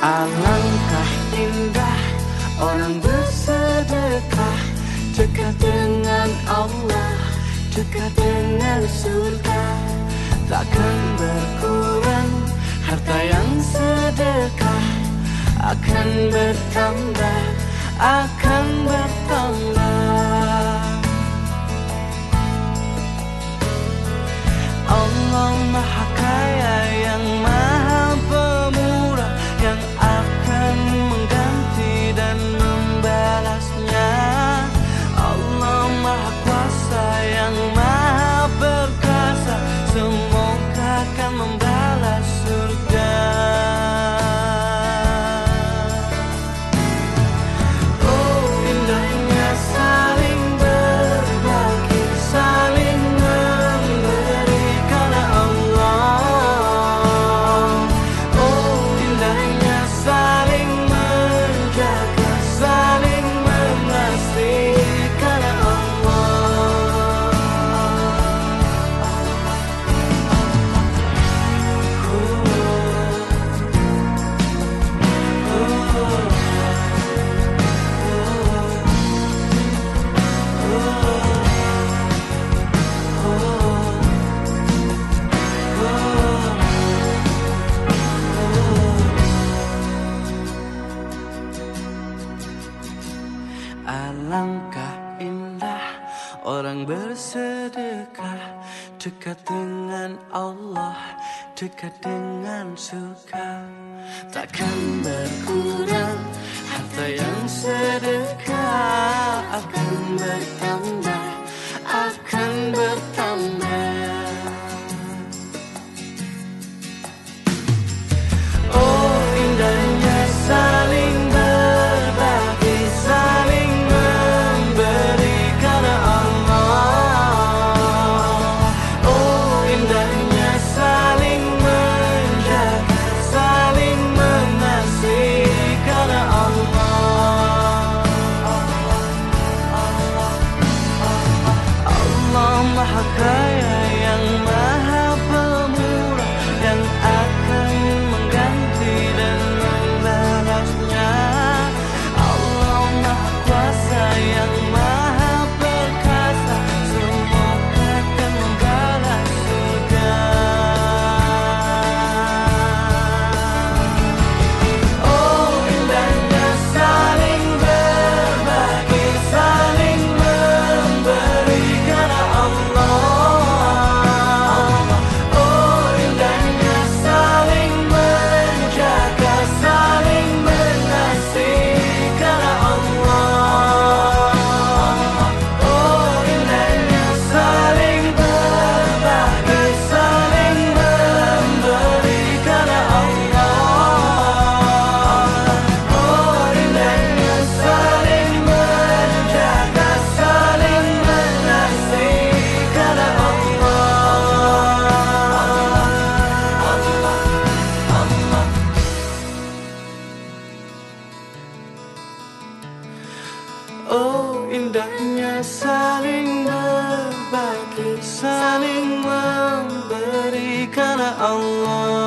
Alangkah indah orang bersedekah, dekat dengan Allah, dekat dengan surga. Takkan berkurang harta yang sedekah, akan bertambah, akan bertambah. Allah Maha Kaya yang Maha Pemurah, yang akan mengganti dan membalasnya. Allah Maha Kuasa yang Maha Perkasa, semoga akan membalas surga. Oh, indahnya saling berbagi, saling memberi karena Allah. Oh, indahnya saling menjaga, saling mengasihi karena Allah. Alangkah indah orang bersedekah, dekat dengan Allah, dekat dengan surga. Takkan berkurang harta yang sedekah, akan bertambah, akan bertambah. Oh, indahnya saling berbagi, saling memberi karena Allah. Oh, indahnya saling menjaga, saling mengasihi karena Allah. Allah Maha Kaya yang Maha Pemurah, yang akan mengganti dan membalasnya. Allah Maha Kuasa yang Maha Perkasa, semoga akan membalas surga. Oh, indahnya saling berbagi, saling memberi karena Allah. Oh, indahnya saling menjaga, saling mengasihi karena Allah. Oh, indahnya saling berbagi, saling memberi karena Allah. Oh, indahnya saling menjaga, saling mengasihi karena Allah. Oh, indahnya saling berbagi, saling memberi karena Allah.